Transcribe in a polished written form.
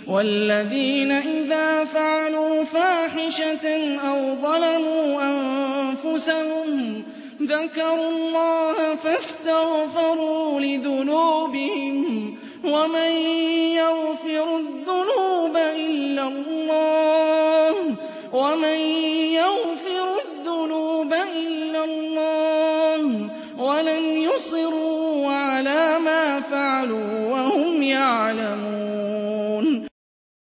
وَالَّذِينَ إِذَا فَعَلُوا فَاحِشَةً أَوْ ظَلَمُوا أَنفُسَهُمْ ذَكَرُوا اللَّهَ فَاسْتَغْفَرُوا لِذُنُوبِهِمْ وَمَن يَغْفِرُ الذُّنُوبَ إِلَّا اللَّهُ وَلَمْ يُصِرُّوا